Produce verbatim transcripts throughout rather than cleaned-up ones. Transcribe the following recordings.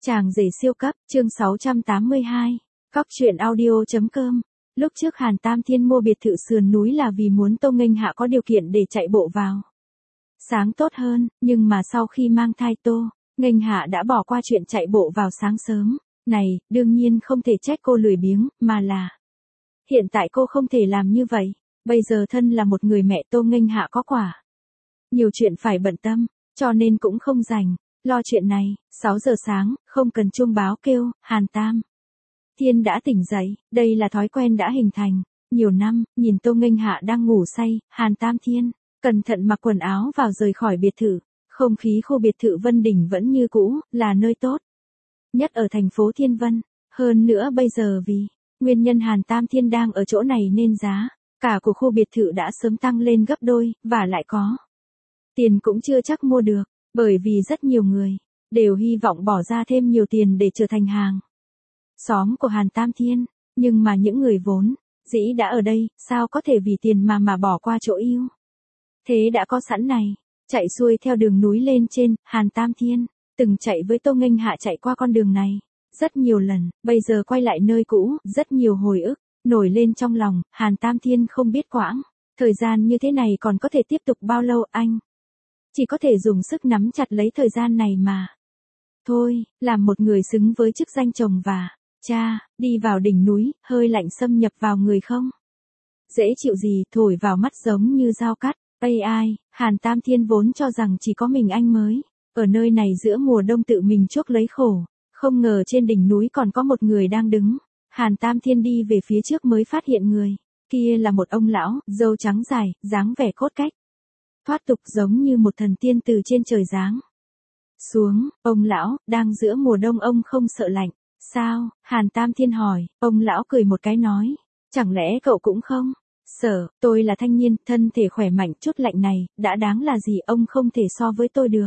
Chàng rể siêu cấp, chương sáu trăm tám mươi hai. Cóc truyện audio.com. Lúc trước Hàn Tam Thiên mua biệt thự sườn núi là vì muốn Tô Nghênh Hạ có điều kiện để chạy bộ vào sáng tốt hơn, nhưng mà sau khi mang thai Tô Nghênh Hạ đã bỏ qua chuyện chạy bộ vào sáng sớm. Này, đương nhiên không thể trách cô lười biếng, mà là hiện tại cô không thể làm như vậy. Bây giờ thân là một người mẹ, Tô Nghênh Hạ có quả nhiều chuyện phải bận tâm, cho nên cũng không rảnh lo chuyện này. Sáu giờ sáng, không cần chuông báo kêu, Hàn Tam Thiên đã tỉnh dậy. Đây là thói quen đã hình thành nhiều năm. Nhìn Tô Nghênh Hạ đang ngủ say, Hàn Tam Thiên cẩn thận mặc quần áo vào rời khỏi biệt thự. Không khí khu biệt thự Vân Đỉnh vẫn như cũ, là nơi tốt nhất ở thành phố Thiên Vân. Hơn nữa bây giờ vì nguyên nhân Hàn Tam Thiên đang ở chỗ này nên giá cả của khu biệt thự đã sớm tăng lên gấp đôi, và lại có tiền cũng chưa chắc mua được, bởi vì rất nhiều người đều hy vọng bỏ ra thêm nhiều tiền để trở thành hàng xóm của Hàn Tam Thiên. Nhưng mà những người vốn dĩ đã ở đây, sao có thể vì tiền mà mà bỏ qua chỗ yêu thế đã có sẵn này. Chạy xuôi theo đường núi lên trên, Hàn Tam Thiên từng chạy với Tô Nghênh Hạ chạy qua con đường này rất nhiều lần. Bây giờ quay lại nơi cũ, rất nhiều hồi ức nổi lên trong lòng. Hàn Tam Thiên không biết quãng thời gian như thế này còn có thể tiếp tục bao lâu. Anh chỉ có thể dùng sức nắm chặt lấy thời gian này mà thôi, làm một người xứng với chức danh chồng và cha. Đi vào đỉnh núi, hơi lạnh xâm nhập vào người không dễ chịu gì, thổi vào mắt giống như dao cắt. Ây ai, Hàn Tam Thiên vốn cho rằng chỉ có mình anh mới ở nơi này giữa mùa đông tự mình chuốc lấy khổ, không ngờ trên đỉnh núi còn có một người đang đứng. Hàn Tam Thiên đi về phía trước mới phát hiện người kia là một ông lão, râu trắng dài, dáng vẻ cốt cách thoát tục, giống như một thần tiên từ trên trời giáng xuống. Ông lão, đang giữa mùa đông ông không sợ lạnh sao? Hàn Tam Thiên hỏi. Ông lão cười một cái nói, chẳng lẽ cậu cũng không sợ? Tôi là thanh niên, thân thể khỏe mạnh, chút lạnh này đã đáng là gì, ông không thể so với tôi được.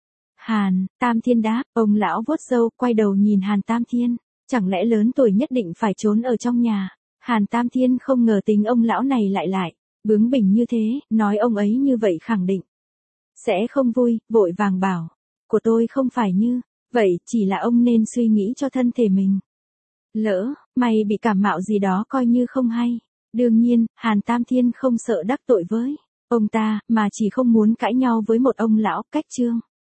Hàn Tam Thiên đáp. Ông lão vuốt râu, quay đầu nhìn Hàn Tam Thiên. Chẳng lẽ lớn tuổi nhất định phải trốn ở trong nhà? Hàn Tam Thiên không ngờ tính ông lão này lại lại bướng bỉnh như thế, nói ông ấy như vậy khẳng định sẽ không vui, vội vàng bảo, của tôi không phải như vậy, chỉ là ông nên suy nghĩ cho thân thể mình. Lỡ mày bị cảm mạo gì đó coi như không hay. Đương nhiên, Hàn Tam Thiên không sợ đắc tội với ông ta, mà chỉ không muốn cãi nhau với một ông lão cách trương